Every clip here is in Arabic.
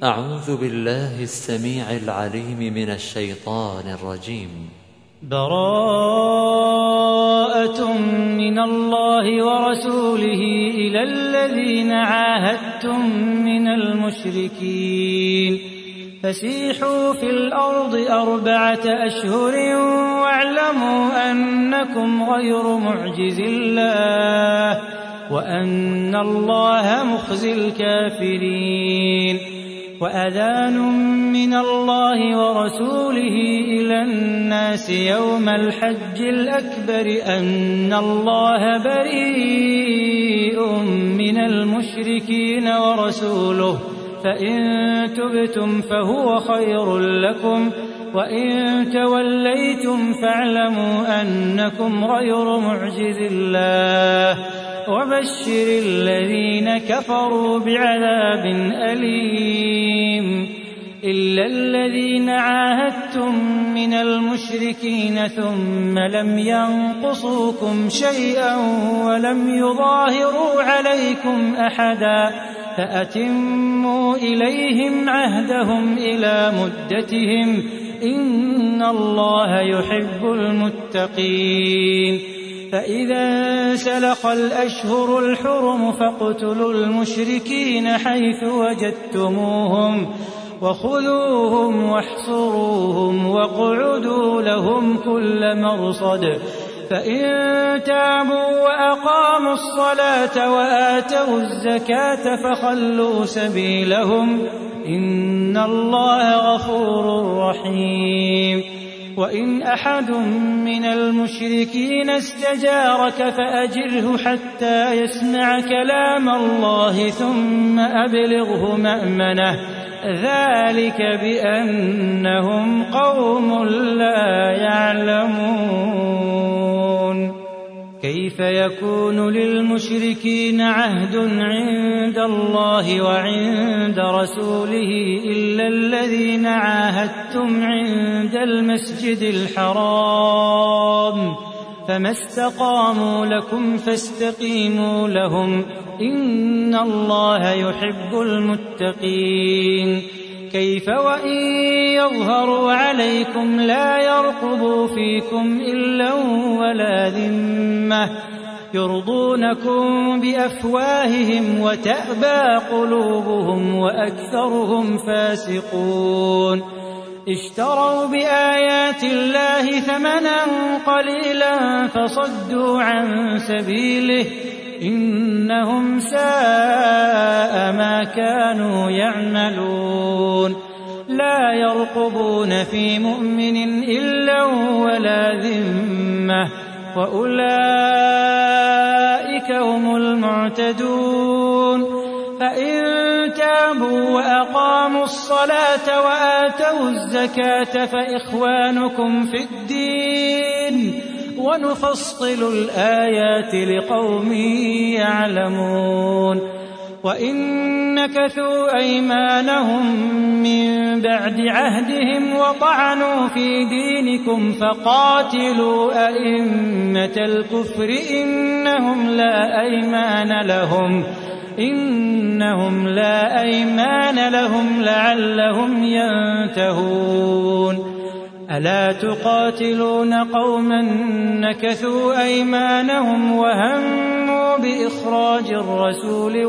أعوذ بالله السميع العليم من الشيطان الرجيم. براءة من الله ورسوله إلى الذين عاهدتم من المشركين فسيحوا في الأرض 4 أشهر واعلموا أنكم غير معجز الله وأن الله مخزي الكافرين. وأذان من الله ورسوله إلى الناس يوم الحج الأكبر أن الله بريء من المشركين ورسوله فإن تبتم فهو خير لكم وإن توليتم فاعلموا أنكم غير معجز الله وبشر الذين كفروا بعذاب أليم. إلا الذين عاهدتم من المشركين ثم لم ينقصوكم شيئا ولم يظاهروا عليكم أحدا فأتموا إليهم عهدهم إلى مدتهم إن الله يحب المتقين. فإذا سلخ الأشهر الحرم فاقتلوا المشركين حيث وجدتموهم وخذوهم واحصروهم واقعدوا لهم كل مرصد. فإن تابوا وأقاموا الصلاة وآتوا الزكاة فخلوا سبيلهم إن الله غفور رحيم. وإن أحد من المشركين استجارك فأجره حتى يسمع كلام الله ثم أبلغه مأمنه ذلك بأنهم قوم لا يعلمون. كيف يكون للمشركين عهد عند الله وعند رسوله إلا الذين عاهدتم عند المسجد الحرام فما استقاموا لكم فاستقيموا لهم إن الله يحب المتقين. كيف وإن يظهروا عليكم لا يرقبوا فيكم إلا ولا ذمة يرضونكم بأفواههم وتأبى قلوبهم وأكثرهم فاسقون. اشتروا بآيات الله ثمنا قليلا فصدوا عن سبيله إنهم ساء ما كانوا يعملون. لا يرقبون في مؤمن إلا ولا ذمة وأولئك هم المعتدون. فإن تابوا وأقاموا الصلاة وآتوا الزكاة فإخوانكم في الدين ونفصل الآيات لقوم يعلمون. وإن نكثوا أيمانهم من بعد عهدهم وطعنوا في دينكم فقاتلوا أئمة الكفر إنهم لا أيمان لهم لعلهم ينتهون. ألا تقاتلون قوما نكثوا أيمانهم وهموا بإخراج الرسول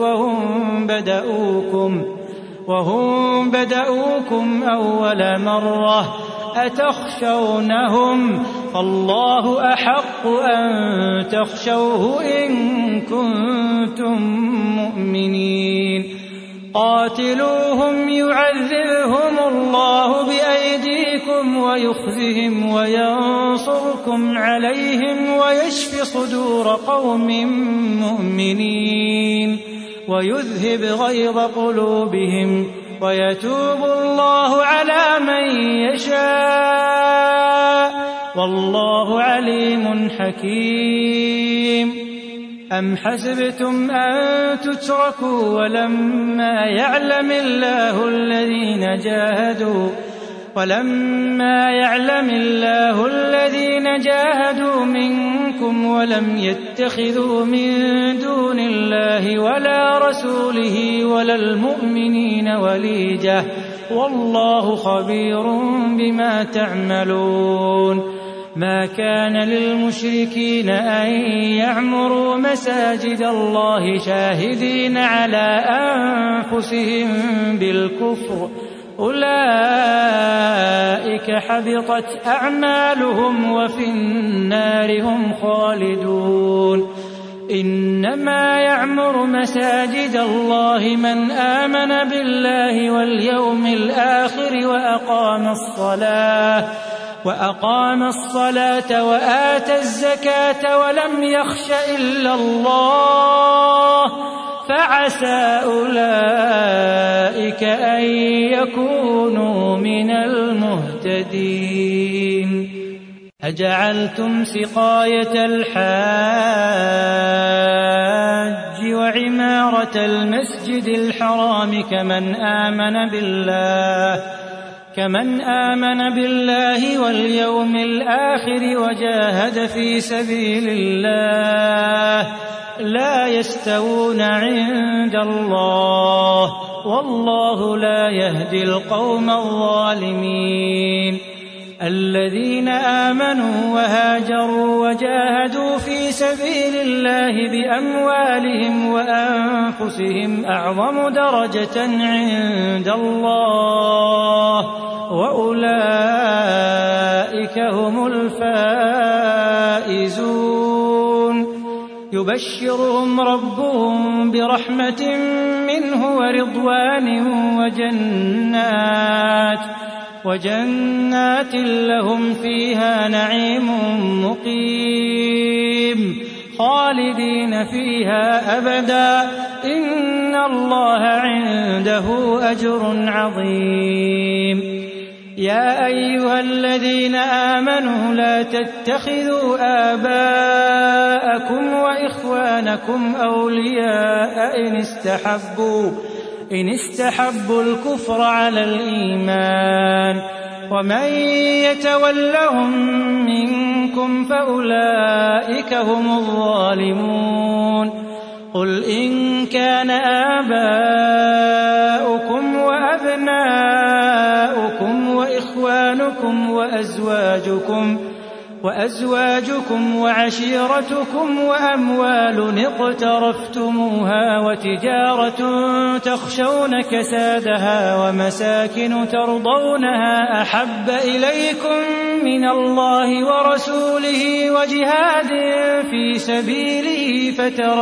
وهم بدؤوكم أول مرة أتخشونهم فالله أحق أن تخشوه إن كنتم مؤمنين. قاتلوهم يعذبهم الله بأيديكم ويخزهم وينصركم عليهم ويشف صدور قوم مؤمنين ويذهب غيظ قلوبهم ويتوب الله على من يشاء والله عليم حكيم. أم حسبتم أن تتركوا ولما يعلم الله الذين جاهدوا ولما يعلم الله الذين جاهدوا منكم ولم يتخذوا من دون الله ولا رسوله ولا المؤمنين وليجة والله خبير بما تعملون ما كان للمشركين أن يعمروا مساجد الله شاهدين على أنفسهم بالكفر أولئك حبطت أعمالهم وفي النار هم خالدون إنما يعمر مساجد الله من آمن بالله واليوم الآخر وأقام الصلاة وآتى الزكاة ولم يخش إلا الله فعسى أولئك أن يكونوا من المهتدين أجعلتم سقاية الحاج وعمارة المسجد الحرام كمن آمن بالله واليوم الآخر وجاهد في سبيل الله لا يستوون عند الله والله لا يهدي القوم الظالمين الذين آمنوا وهاجروا وجاهدوا في سبيل الله بأموالهم وأنفسهم أعظم درجة عند الله وأولئك هم الفائزون يبشرهم ربهم برحمة منه ورضوان وجنات لهم فيها نعيم مقيم خالدين فيها أبدا إن الله عنده أجر عظيم يا أيها الذين آمنوا لا تتخذوا آباءكم وإخوانكم أولياء إن استحبوا الكفر على الإيمان ومن يتولهم منكم فأولئك هم الظالمون قل إن كان آباؤكم وأبناؤكم وإخوانكم وأزواجكم وعشيرتكم وأموال اقترفتموها وتجارة تخشون كسادها ومساكن ترضونها أحب إليكم من الله ورسوله وجهاد في سبيله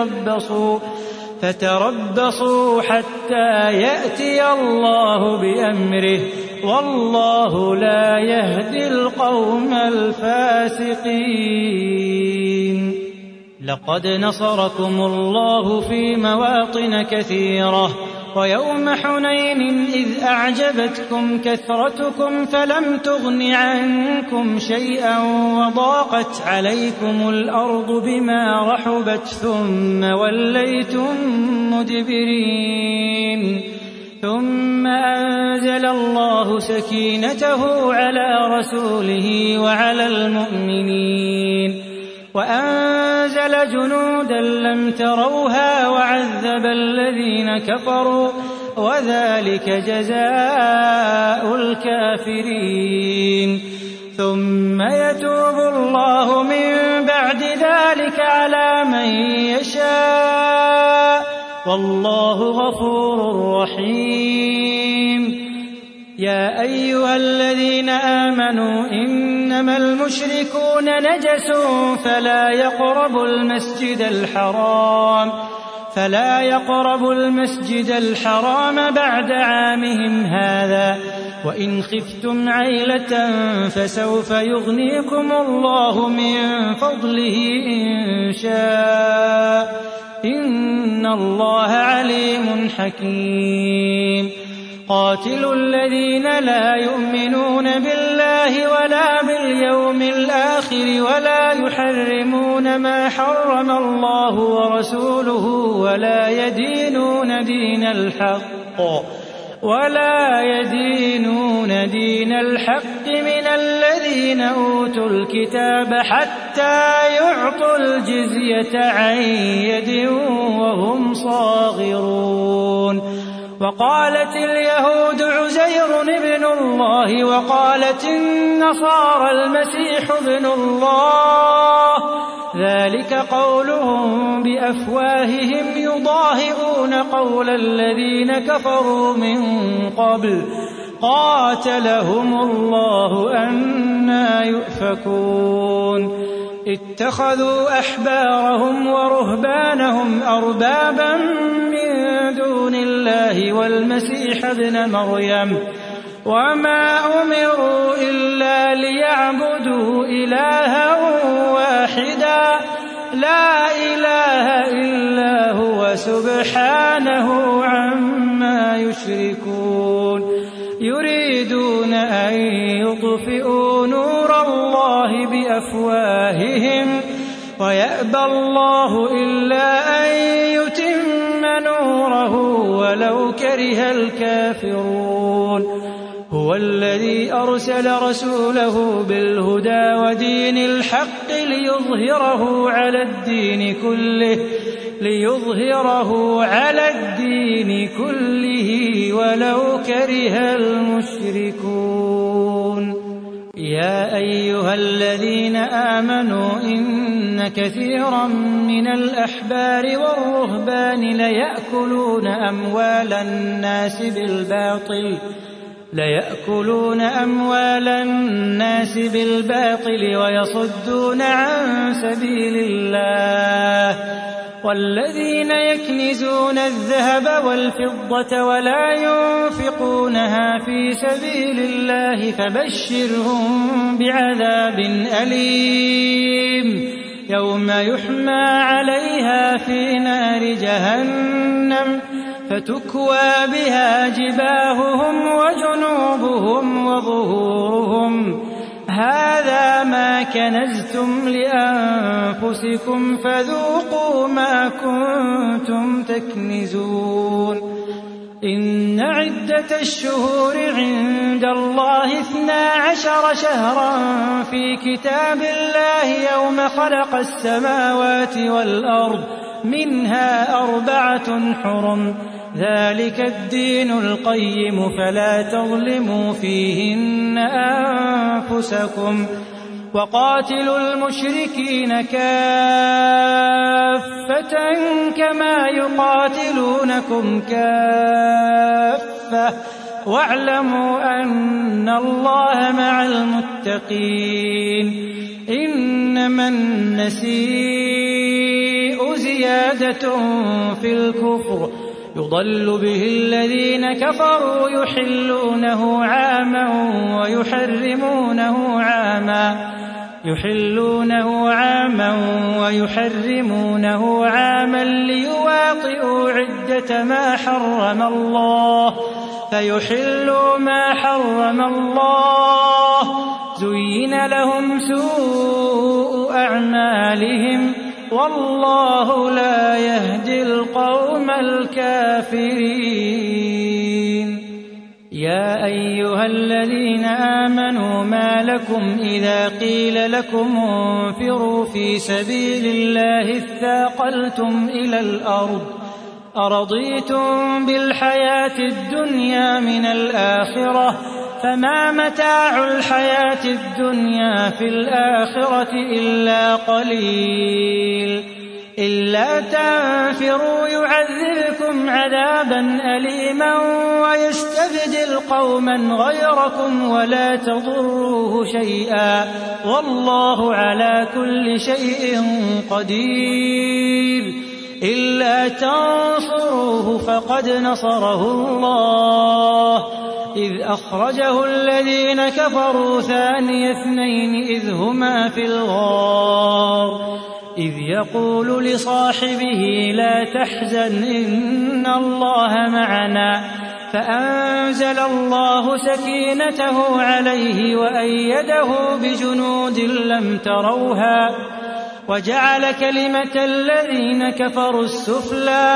فتربصوا حتى يأتي الله بأمره والله لا يهدي القوم الفاسقين لقد نصركم الله في مواطن كثيرة ويوم حنين إذ أعجبتكم كثرتكم فلم تغن عنكم شيئا وضاقت عليكم الأرض بما رحبت ثم وليتم مدبرين ثم أنزل الله سكينته على رسوله وعلى المؤمنين وأنزل جنودا لم تروها وعذب الذين كفروا وذلك جزاء الكافرين ثم يتوب الله من بعد ذلك على من يشاء والله غفور رحيم يا أيها الذين آمنوا إنما المشركون نجس فلا يقربوا المسجد الحرام بعد عامهم هذا وإن خفتم عيلة فسوف يغنيكم الله من فضله إن شاء إن الله عليم حكيم قاتلوا الذين لا يؤمنون بالله ولا باليوم الآخر ولا يحرمون ما حرم الله ورسوله ولا يدينون يدينون دين الحق من الذين أوتوا الكتاب حتى يعطوا الجزية عن يد وهم صاغرون. وقالت اليهود عزير ابن الله وقالت النصارى المسيح ابن الله، ذلك قولهم بأفواههم يضاهئون قول الذين كفروا من قبل قاتلهم الله أنى يؤفكون. اتخذوا أحبارهم ورهبانهم أربابا من دون الله والمسيح ابن مريم وما أمروا إلا ليعبدوا إلها واحدا لا إله إلا هو سبحانه عما يشركون. يريدون أن يطفئوا نور الله بأفواههم ويأبى الله إلا أن يتم نوره ولو كره الكافرون. هو الذي أرسل رسوله بالهدى ودين الحق ليظهره على الدين كله ولو كره المشركون. يا أيها الذين آمنوا إن كثيرا من الأحبار والرهبان ليأكلون أموال الناس بالباطل ويصدون عن سبيل الله. والذين يكنزون الذهب والفضة ولا ينفقونها في سبيل الله فبشرهم بعذاب أليم يوم يحمى عليها في نار جهنم فتكوى بها جباههم وجنوبهم وظهورهم هذا ما كنزتم لأنفسكم فذوقوا ما كنتم تكنزون. إن عدة الشهور عند الله 12 شهرا في كتاب الله يوم خلق السماوات والأرض منها 4 حرم ذلك الدين القيم فلا تظلموا فيهن أنفسكم وقاتلوا المشركين كافة كما يقاتلونكم كافة واعلموا أن الله مع المتقين. إنما النسيء زيادة في الكفر يضل به الذين كفروا يحلونه عاما ويحرمونه عاما ليواطئوا عدة ما حرم الله فيحلوا ما حرم الله. زين لهم سوء أعمالهم والله لا يهدي القوم الكافرين. يا أيها الذين آمنوا ما لكم إذا قيل لكم انفروا في سبيل الله اثاقلتم إلى الأرض أرضيتم بالحياة الدنيا من الآخرة فما متاع الحياة الدنيا في الآخرة إلا قليل. إلا تنفروا يعذبكم عذابا أليما ويستبدل قوما غيركم ولا تضروه شيئا والله على كل شيء قدير. إلا تنصروه فقد نصره الله إذ أخرجه الذين كفروا ثاني اثنين إذ هما في الغار إذ يقول لصاحبه لا تحزن إن الله معنا فأنزل الله سكينته عليه وأيده بجنود لم تروها وجعل كلمة الذين كفروا السفلى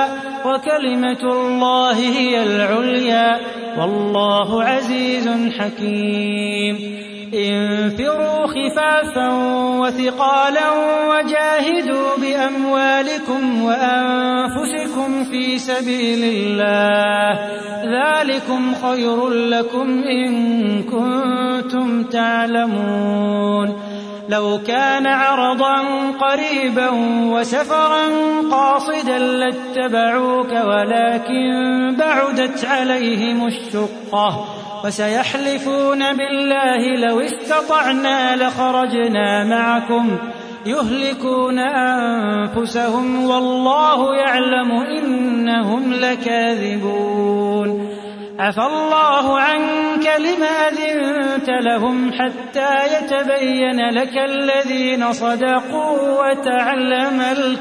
وكلمة الله هي العليا والله عزيز حكيم انفروا خفافا وثقالا وجاهدوا بأموالكم وأنفسكم في سبيل الله ذلكم خير لكم إن كنتم تعلمون لو كان عرضا قريبا وسفرا قاصدا لاتبعوك ولكن بعدت عليهم الشقة وسيحلفون بالله لو استطعنا لخرجنا معكم يهلكون أنفسهم والله يعلم إنهم لكاذبون عفى الله عنك لم أذنت لهم حتى يتبين لك الذين صدقوا وتعلم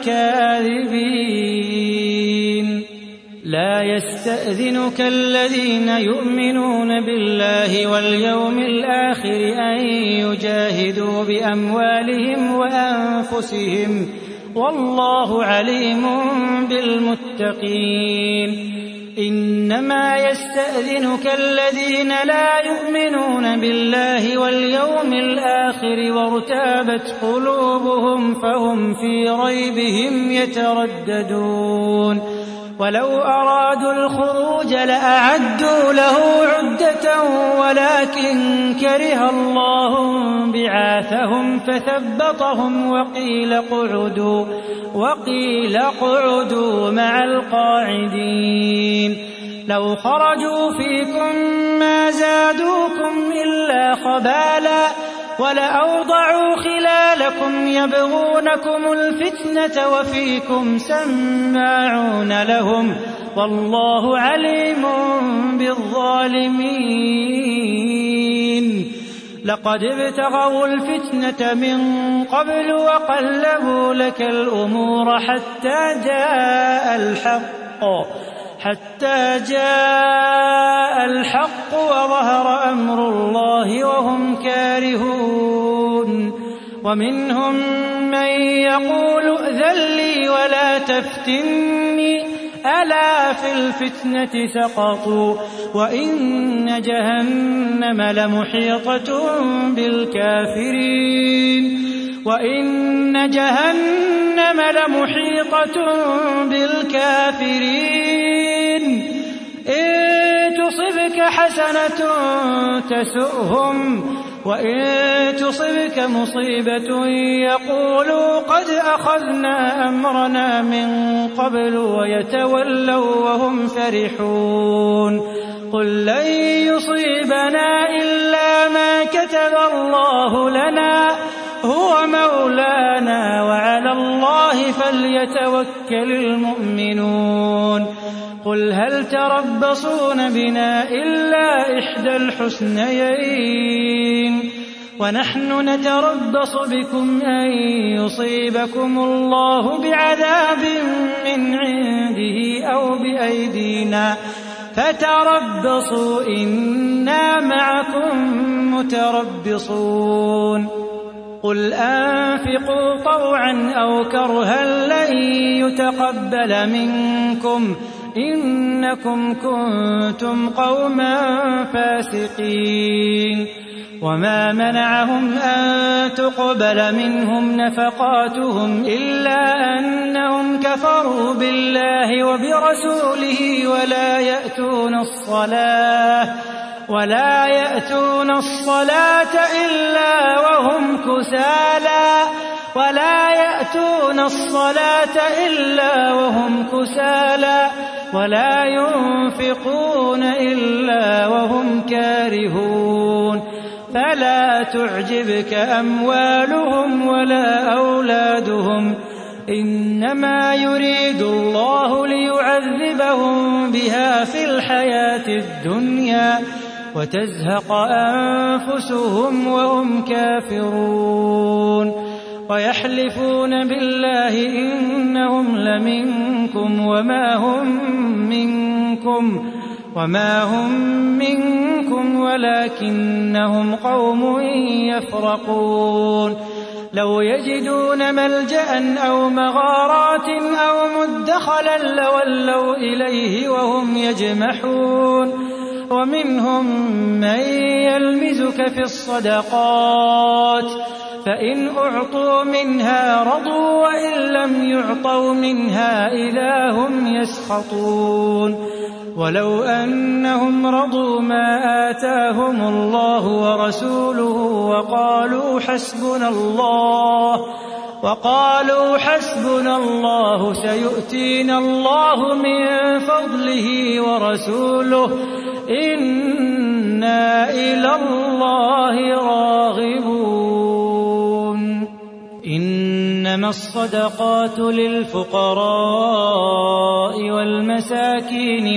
الكاذبين لا يستأذنك الذين يؤمنون بالله واليوم الآخر أن يجاهدوا بأموالهم وأنفسهم والله عليم بالمتقين إنما يستأذنك الذين لا يؤمنون بالله واليوم الآخر وارتابت قلوبهم فهم في ريبهم يترددون ولو أرادوا الخروج لأعدوا له عدة ولكن كره الله بعاثهم فثبطهم وقيل اقعدوا مع القاعدين لو خرجوا فيكم ما زادوكم إلا خبالا ولأوضعوا خلالكم يبغونكم الفتنة وفيكم سماعون لهم والله عليم بالظالمين لقد ابتغوا الفتنة من قبل وقلبوا لك الأمور حتى جاء الحق وظهر أمر الله وهم كارهون ومنهم من يقول ائذن لي ولا تفتني ألا في الفتنة سقطوا وإن جهنم لمحيطة بالكافرين إن تصبك حسنة تسؤهم وإن تصبك مصيبة يقولوا قد أخذنا أمرنا من قبل ويتولوا وهم فرحون قل لن يصيبنا إلا ما كتب الله لنا هو مولانا وعلى الله فليتوكل المؤمنون قل هل تربصون بنا إلا إحدى الحسنيين ونحن نتربص بكم أن يصيبكم الله بعذاب من عنده أو بأيدينا فتربصوا إنا معكم متربصون قل أنفقوا طوعا أو كرها لن يتقبل منكم إنكم كنتم قوما فاسقين وما منعهم أن تقبل منهم نفقاتهم إلا أنهم كفروا بالله وبرسوله ولا يأتون الصلاة إلا وهم كسالى ولا ينفقون إلا وهم كارهون فلا تعجبك أموالهم ولا أولادهم إنما يريد الله ليعذبهم بها في الحياة الدنيا وتزهق أنفسهم وهم كافرون ويحلفون بالله إنهم لمنكم وما هم منكم ولكنهم قوم يفرقون لو يجدون ملجأ أو مغارات أو مدخلا لولوا إليه وهم يجمحون ومنهم من يلمزك في الصدقات فإن أعطوا منها رضوا وإن لم يعطوا منها إذا هم يسخطون ولو أنهم رضوا ما آتاهم الله ورسوله وقالوا حسبنا الله سيؤتينا الله من فضله ورسوله إنا إلى الله راغبون إنما الصدقات للفقراء والمساكين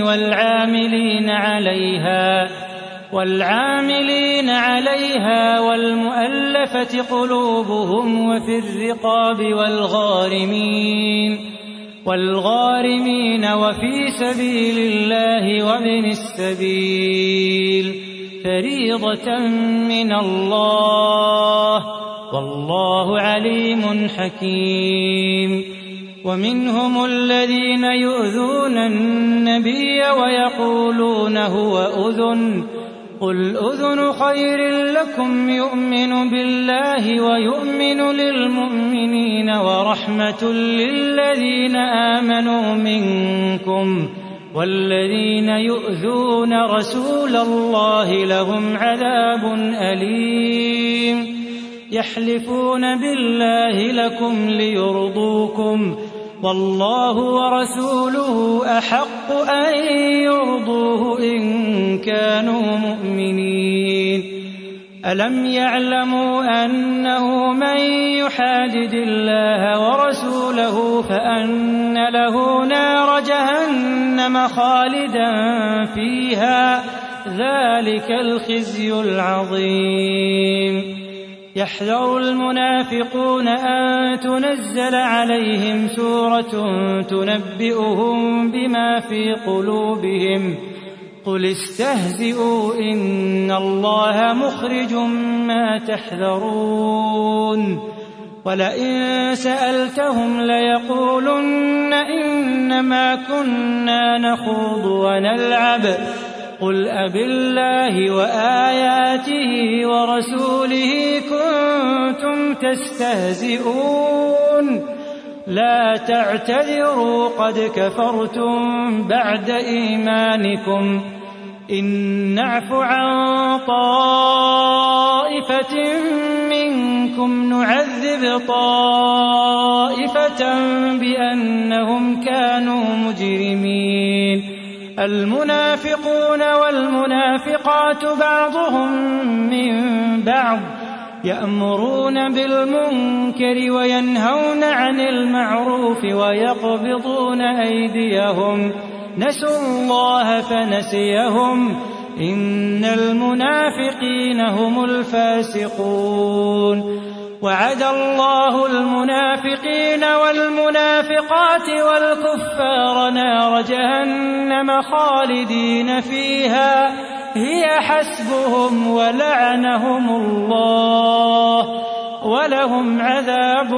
والعاملين عليها والمؤلفة قلوبهم وفي الرقاب والغارمين وفي سبيل الله وابن السبيل فريضة من الله والله عليم حكيم ومنهم الذين يؤذون النبي ويقولون هو أذن قل أذن خير لكم يؤمن بالله ويؤمن للمؤمنين ورحمة للذين آمنوا منكم والذين يؤذون رسول الله لهم عذاب أليم يحلفون بالله لكم ليرضوكم والله ورسوله أحق أن يرضوه إن كانوا مؤمنين ألم يعلموا أنه من يحادد الله ورسوله فأن له نار جهنم خالدا فيها ذلك الخزي العظيم يحذر المنافقون أن تنزل عليهم سورة تنبئهم بما في قلوبهم قل استهزئوا إن الله مخرج ما تحذرون ولئن سألتهم ليقولن إنما كنا نخوض ونلعب قل أبالله وآياته ورسوله كنتم تستهزئون لا تعتذروا قد كفرتم بعد إيمانكم إن نعف عن طائفة منكم نعذب طائفة بأنهم كانوا مجرمين المنافقون والمنافقات بعضهم من بعض يأمرون بالمنكر وينهون عن المعروف ويقبضون أيديهم نسوا الله فنسيهم إن المنافقين هم الفاسقون وعد الله المنافقين والمنافقات والكفار نار جهنم خالدين فيها هي حسبهم ولعنهم الله ولهم عذاب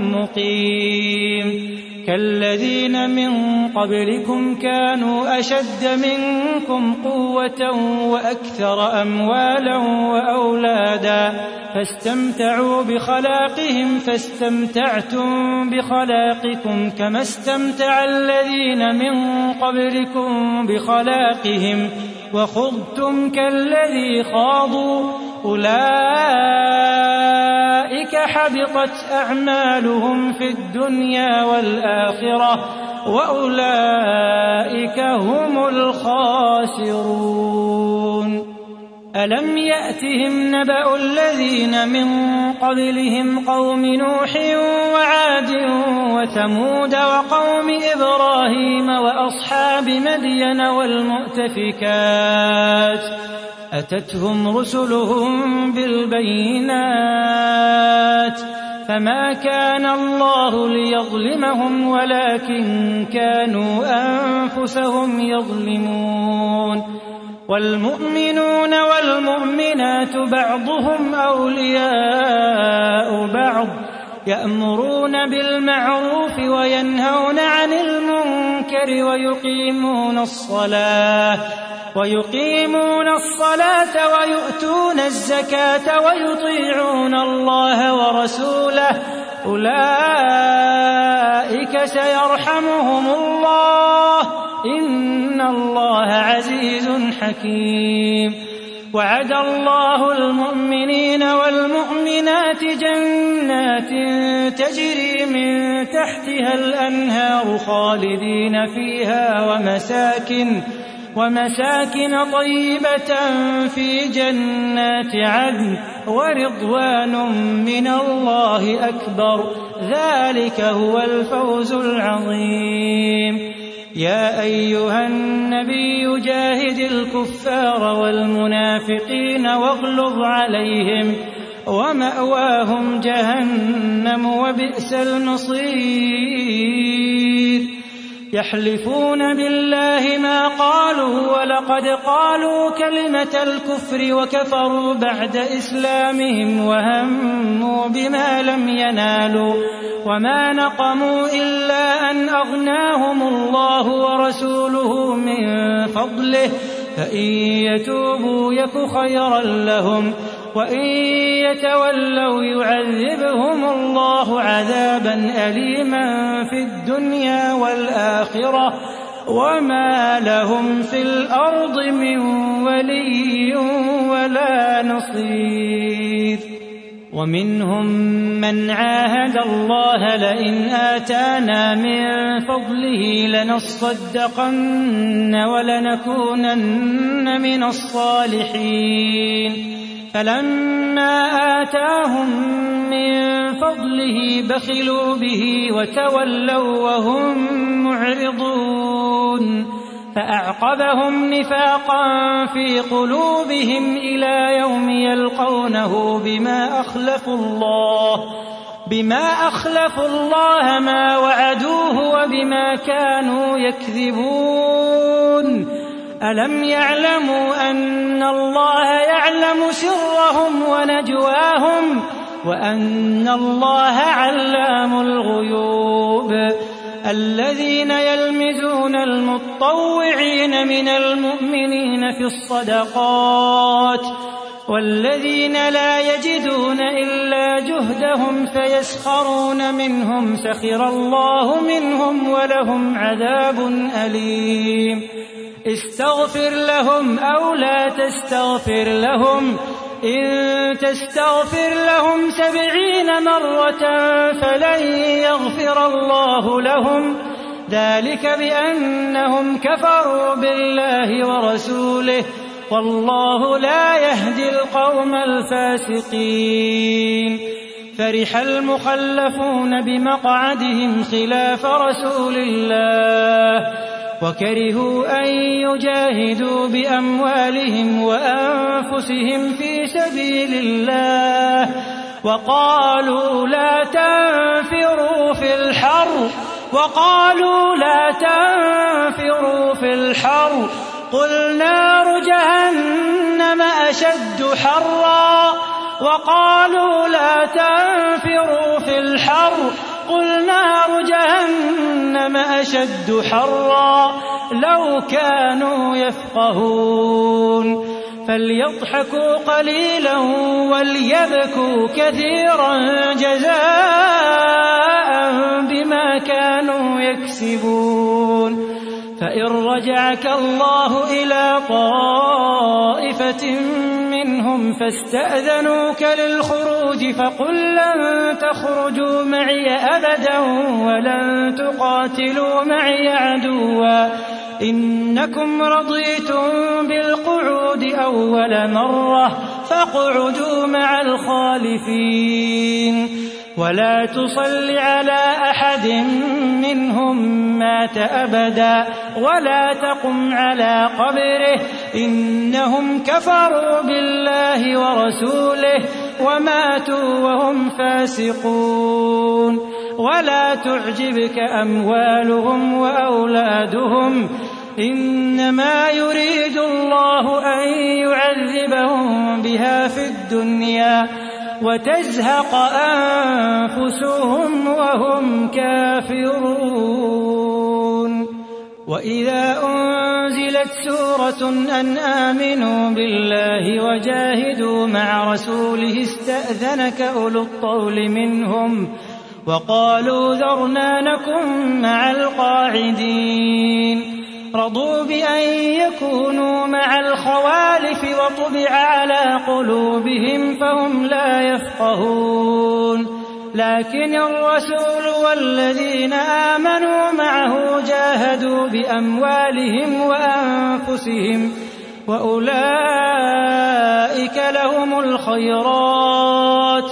مقيم كالذين من قبلكم كانوا أشد منكم قوة وأكثر أموالا وأولادا فاستمتعوا بخلاقهم فاستمتعتم بخلاقكم كما استمتع الذين من قبلكم بخلاقهم وخضتم كالذي خاضوا أولئك حبطت أعمالهم في الدنيا والآخرة وأولئك هم الخاسرون ألم يأتهم نبأ الذين من قبلهم قوم نوح وعاد وثمود وقوم إبراهيم وأصحاب مدين والمؤتفكات أتتهم رسلهم بالبينات فما كان الله ليظلمهم ولكن كانوا أنفسهم يظلمون والمؤمنون والمؤمنات والمؤمنات بعضهم أولياء بعض يأمرون بالمعروف وينهون عن المنكر ويقيمون الصلاة ويؤتون الزكاة ويطيعون الله ورسوله أولئك سيرحمهم الله إن الله عزيز حكيم. وعد الله المؤمنين والمؤمنات جنات تجري من تحتها الأنهار خالدين فيها ومساكن طيبة في جنات عدن ورضوان من الله أكبر ذلك هو الفوز العظيم. يا أيها النبي جاهد الكفار والمنافقين واغلظ عليهم ومأواهم جهنم وبئس المصير. يحلفون بالله ما قالوا ولقد قالوا كلمة الكفر وكفروا بعد إسلامهم وهموا بما لم ينالوا وما نقموا إلا أن أغناهم الله ورسوله من فضله فإن يتوبوا يك خيرا لهم وإن يتولوا يعذبهم الله عذابا أليما في الدنيا والآخرة وما لهم في الأرض من ولي ولا نصير. ومنهم من عاهد الله لئن آتانا من فضله لنصدقن ولنكونن من الصالحين فلما آتاهم من فضله بخلوا به وتولوا وهم معرضون فأعقبهم نفاقا في قلوبهم إلى يوم يلقونه بما أخلفوا الله ما وعدوه وبما كانوا يكذبون. ألم يعلموا أن الله يعلم سرهم ونجواهم وأن الله علام الغيوب. الذين يلمزون المطوعين من المؤمنين في الصدقات والذين لا يجدون إلا جهدهم فيسخرون منهم سخر الله منهم ولهم عذاب أليم. استغفر لهم أو لا تستغفر لهم إن تستغفر لهم 70 مرة فلن يغفر الله لهم ذلك بأنهم كفروا بالله ورسوله والله لا يهدي القوم الفاسقين. فرح المخلفون بمقعدهم خلاف رسول الله وكرهوا أن يجاهدوا بأموالهم وأنفسهم في سبيل الله وقالوا لا تنفروا في الحر قل نار جهنم أشد حرا وقالوا لا تنفروا في الحر قل نار جهنم أشد حرا لو كانوا يفقهون. فليضحكوا قليلا وليبكوا كثيرا جزاء بما كانوا يكسبون. فإن رجعك الله إلى طائفة منهم فاستأذنوك للخروج فقل لن تخرجوا معي أبدا ولن تقاتلوا معي عدوا إنكم رضيتم بالقعود أول مرة فاقعدوا مع الخالفين ولا تصل على أحد منهم مات أبدا ولا تقم على قبره إنهم كفروا بالله ورسوله وماتوا وهم فاسقون. ولا تعجبك أموالهم وأولادهم إنما يريد الله أن يعذبهم الدنيا وتزهق أنفسهم وهم كافرون. وإذا أنزلت سورة أن آمنوا بالله وجاهدوا مع رسوله استأذنك أولو الطول منهم وقالوا ذرنا نكن مع القاعدين. رضوا بأن يكونوا مع الخوالف وطبع على قلوبهم فهم لا يفقهون. لكن الرسول والذين آمنوا معه جاهدوا بأموالهم وأنفسهم وأولئك لهم الخيرات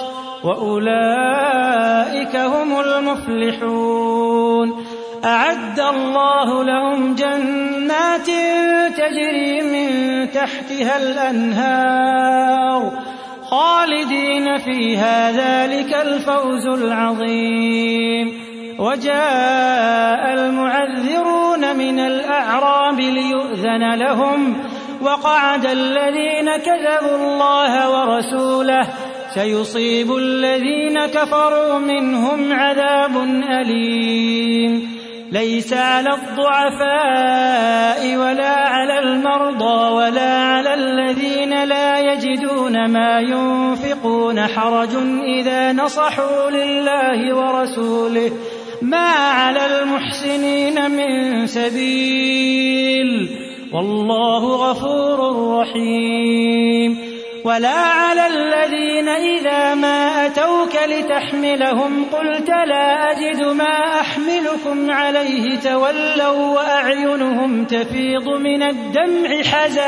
وأولئك هم المفلحون. أعد الله لهم جنات تجري من تحتها الأنهار خالدين فيها ذلك الفوز العظيم. وجاء المعذرون من الأعراب ليؤذن لهم وقعد الذين كذبوا الله ورسوله سيصيب الذين كفروا منهم عذاب أليم. ليس على الضعفاء ولا على المرضى ولا على الذين لا يجدون ما ينفقون حرج إذا نصحوا لله ورسوله ما على المحسنين من سبيل والله غفور رحيم. ولا على الذين إذا ما أتوك لتحملهم قلت لا أجد ما أحملكم عليه تولوا وأعينهم تفيض من الدمع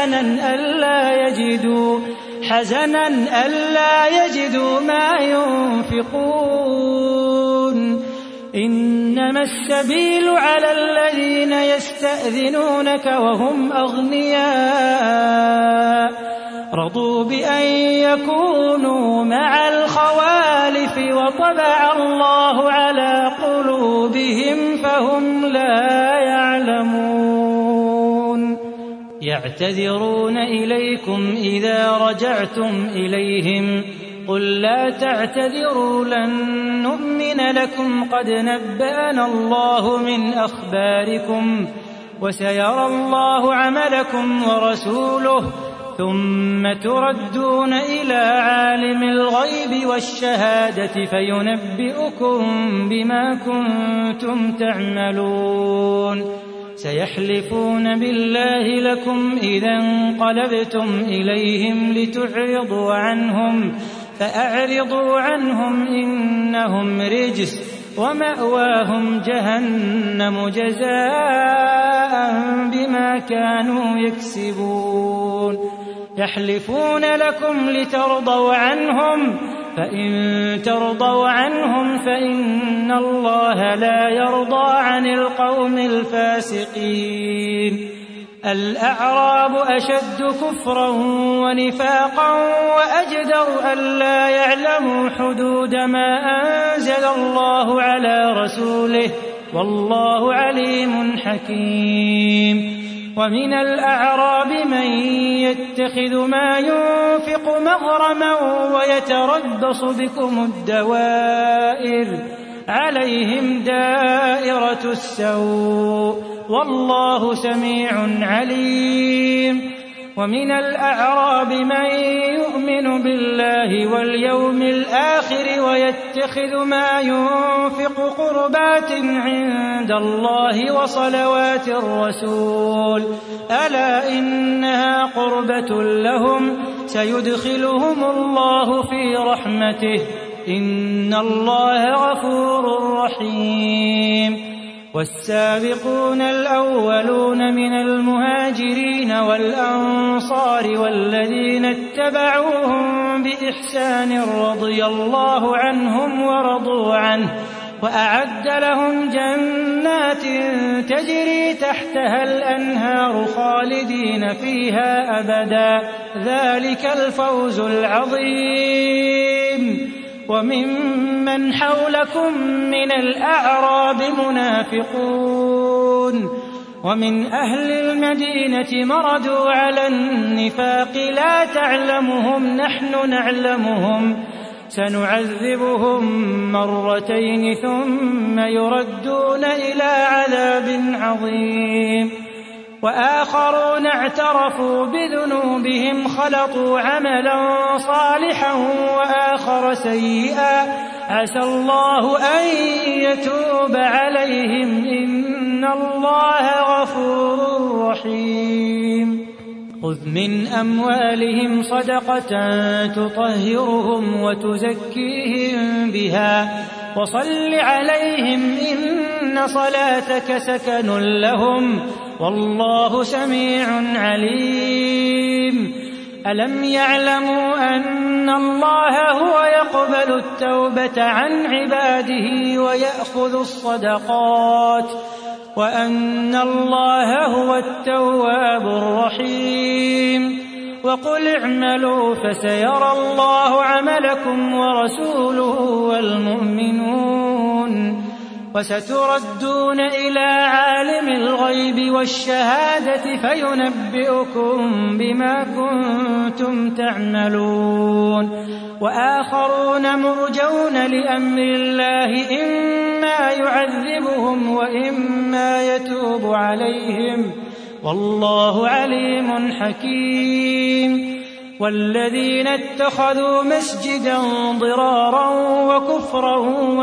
حزنا ألا يجدوا ما ينفقون. إنما السبيل على الذين يستأذنونك وهم أغنياء رضوا بأن يكونوا مع الخوالف وطبع الله على قلوبهم فهم لا يعلمون. يعتذرون إليكم إذا رجعتم إليهم قل لا تعتذروا لن نؤمن لكم قد نبأنا الله من أخباركم وسيرى الله عملكم ورسوله ثم تردون إلى عالم الغيب والشهادة فينبئكم بما كنتم تعملون. سيحلفون بالله لكم إذا انقلبتم إليهم لتعرضوا عنهم فأعرضوا عنهم إنهم رجس ومأواهم جهنم جزاء بما كانوا يكسبون. يحلفون لكم لترضوا عنهم فإن ترضوا عنهم فإن الله لا يرضى عن القوم الفاسقين. الأعراب أشد كفرا ونفاقا وأجدر ألا يعلموا حدود ما أنزل الله على رسوله والله عليم حكيم. ومن الأعراب من يتخذ ما ينفق مغرما ويتربص بكم الدوائر عليهم دائرة السوء والله سميع عليم. ومن الأعراب من يؤمن بالله واليوم الآخر ويتخذ ما ينفق قربات عند الله وصلوات الرسول ألا إنها قربة لهم سيدخلهم الله في رحمته إن الله غفور رحيم. والسابقون الأولون من المهاجرين والأنصار والذين اتبعوهم بإحسان رضي الله عنهم ورضوا عنه وأعد لهم جنات تجري تحتها الأنهار خالدين فيها أبدا ذلك الفوز العظيم. وممن حولكم من الأعراب منافقون ومن أهل المدينة مردوا على النفاق لا تعلمهم نحن نعلمهم سنعذبهم مرتين ثم يردون إلى عذاب عظيم وآخرون اعترفوا بذنوبهم خلطوا عملا صالحا وآخر سيئا عسى الله أن يتوب عليهم إن الله غفور رحيم خذ من أموالهم صدقة تطهرهم وتزكيهم بها وصل عليهم إن صلاتك سكن لهم والله سميع عليم ألم يعلموا أن الله هو يقبل التوبة عن عباده ويأخذ الصدقات وأن الله هو التواب الرحيم وقل اعملوا فسيرى الله عملكم ورسوله والمؤمنون وستردون إلى عالم الغيب والشهادة فينبئكم بما كنتم تعملون وآخرون مرجون لأمر الله إما يعذبهم وإما يتوب عليهم والله عليم حكيم والذين اتخذوا مسجدا ضرارا وكفرا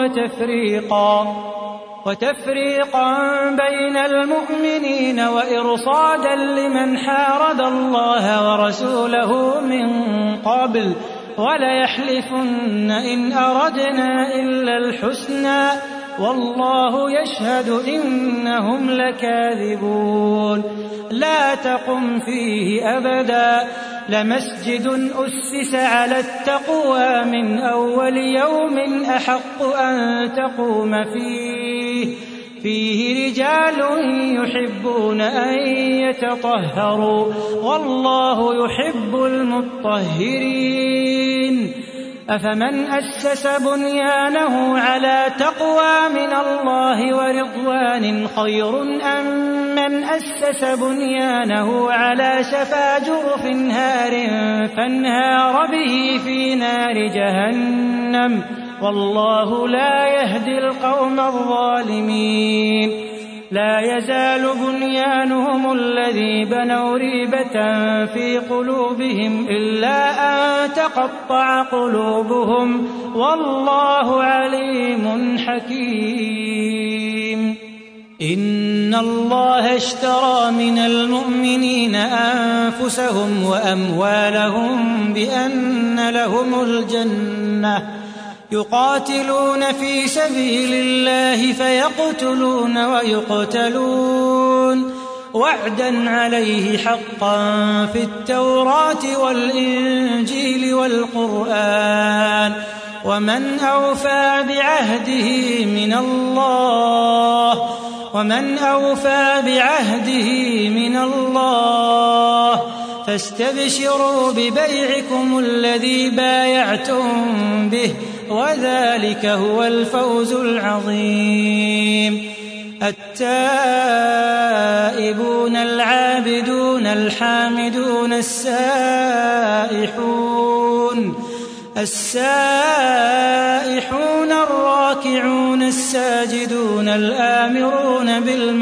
وتفريقا بين المؤمنين وإرصادا لمن حارب الله ورسوله من قبل وليحلفن إن أردنا إلا الحسنى والله يشهد إنهم لكاذبون لا تقم فيه أبدا لمسجد أسس على التقوى من أول يوم أحق أن تقوم فيه رجال يحبون أن يتطهروا والله يحب المطهرين أفمن أسس بنيانه على تقوى من الله ورضوان خير أم من أسس بنيانه على شفا جرف هار فانهار به في نار جهنم والله لا يهدي القوم الظالمين لا يزال بنيانهم الذي بنوا ريبة في قلوبهم إلا أن تقطع قلوبهم والله عليم حكيم إن الله اشترى من المؤمنين أنفسهم وأموالهم بأن لهم الجنة يقاتلون في سبيل الله فيقتلون ويقتلون وعدا عليه حقا في التوراة والإنجيل والقرآن ومن أوفى بعهده من الله فاستبشروا ببيعكم الذي بايعتم به وذلك هو الفوز العظيم التائبون العابدون الحامدون السائحون الراكعون الساجدون الآمرون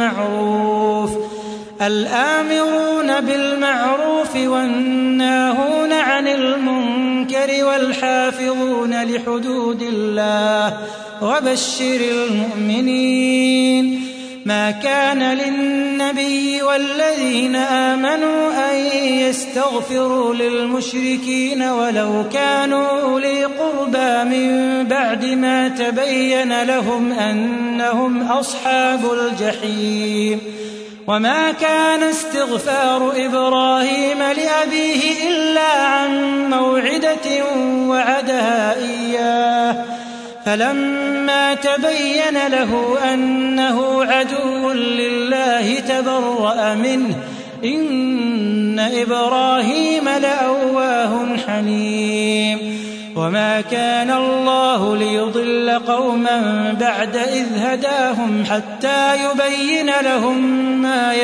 بالمعروف والناهون عن المنكر والحافظون لحدود الله وبشر المؤمنين ما كان للنبي والذين آمنوا أن يستغفروا للمشركين ولو كانوا أولي قربى من بعد ما تبين لهم أنهم أصحاب الجحيم وما كان استغفار إبراهيم لأبيه إلا عن موعدة وعدها إياه فلما تبين له أنه عدو لله تبرأ منه إن إبراهيم لأواه حليم وما كان الله ليضل قوما بعد إذ هداهم حتى يبين لهم ما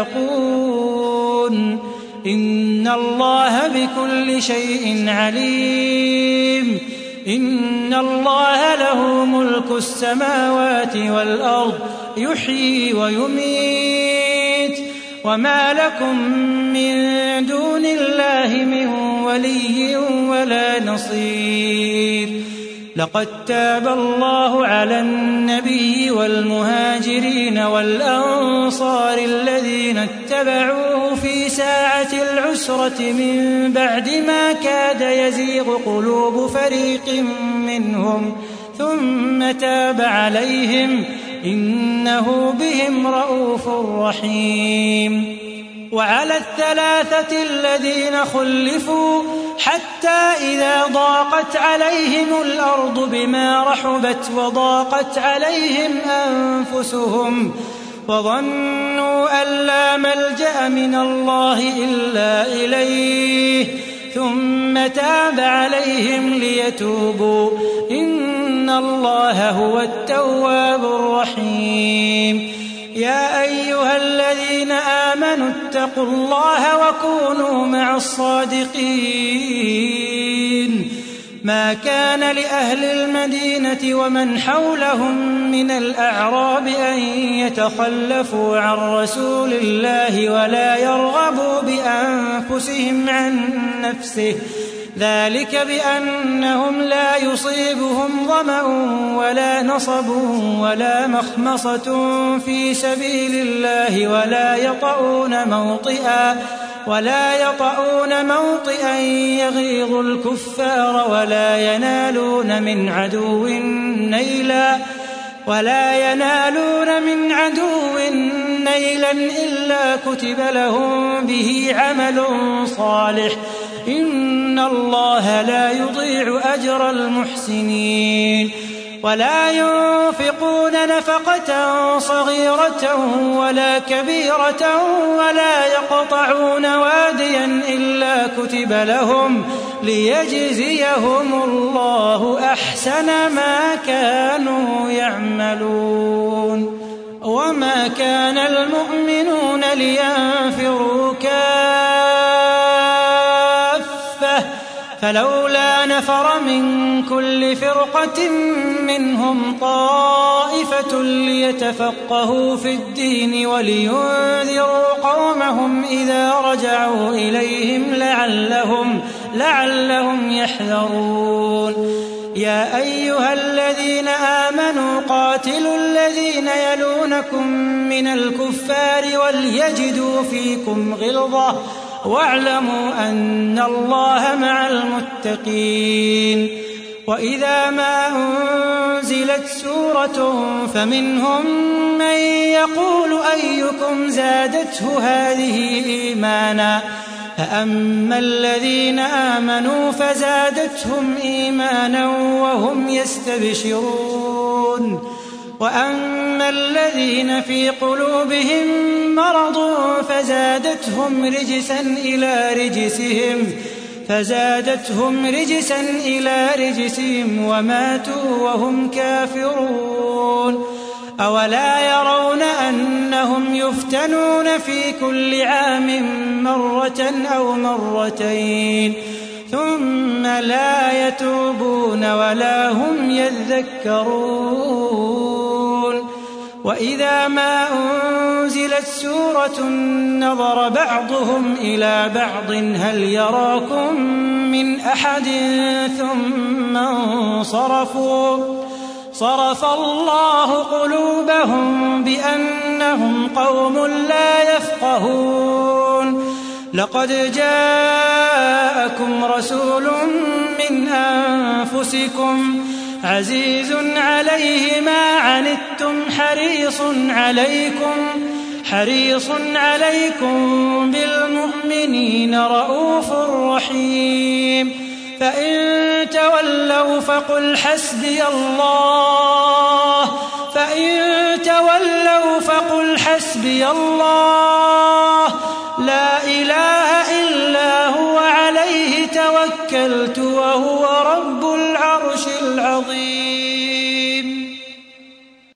يتقون إن الله بكل شيء عليم إن الله له ملك السماوات والأرض يحيي ويميت وما لكم من دون الله من ولي ولا نصير لقد تاب الله على النبي والمهاجرين والأنصار الذين اتبعوه في ساعة العسرة من بعد ما كاد يزيغ قلوب فريق منهم ثم تاب عليهم إنه بهم رءوف رحيم وعلى الثلاثة الذين خلفوا حتى إذا ضاقت عليهم الأرض بما رحبت وضاقت عليهم أنفسهم وظنوا أن لا ملجأ من الله إلا إليه ثم تاب عليهم ليتوبوا إن الله هو التواب الرحيم يا أيها الذين آمنوا اتقوا الله وكونوا مع الصادقين ما كان لأهل المدينة ومن حولهم من الأعراب أن يتخلفوا عن رسول الله ولا يرغبوا بأنفسهم عن نفسه ذلك بأنهم لا يصيبهم ظمأ ولا نصب ولا مخمصة في سبيل الله ولا يطؤون موطئا يغيظ الكفار ولا ينالون من عدو نيلا إلا كتب لهم به عمل صالح إن الله لا يضيع أجر المحسنين ولا ينفقون نفقة صغيرة ولا كبيرة ولا يقطعون واديا إلا كتب لهم ليجزيهم الله أحسن ما كانوا يعملون وما كان المؤمنون لينفروا كافة فلولا نفر من كل فرقة منهم طائفة ليتفقهوا في الدين ولينذروا قومهم إذا رجعوا إليهم لعلهم يحذرون يا أيها الذين آمنوا قاتلوا الذين يلونكم من الكفار وليجدوا فيكم غلظة واعلموا أن الله مع المتقين وإذا ما أنزلت سورة فمنهم من يقول أيكم زادته هذه إيمانا فأما الذين آمنوا فزادتهم إيمانا وهم يستبشرون وأما الذين في قلوبهم مرض فزادتهم رجسا إلى رجسهم وماتوا وهم كافرون أولا يرون أنهم يفتنون في كل عام مرة أو مرتين ثم لا يتوبون ولا هم يذكرون وإذا ما أنزلت سورة نظر بعضهم إلى بعض هل يراكم من أحد ثم انصرفوا صرف الله قلوبهم بأنهم قوم لا يفقهون لقد جاءكم رسول من أنفسكم عزيز عليه ما عنتم حريص عليكم بالمؤمنين رءوف رحيم فإن تولوا فقل حسبي الله لا إله إلا هو عليه توكلت توكلت وهو رب العرش العظيم.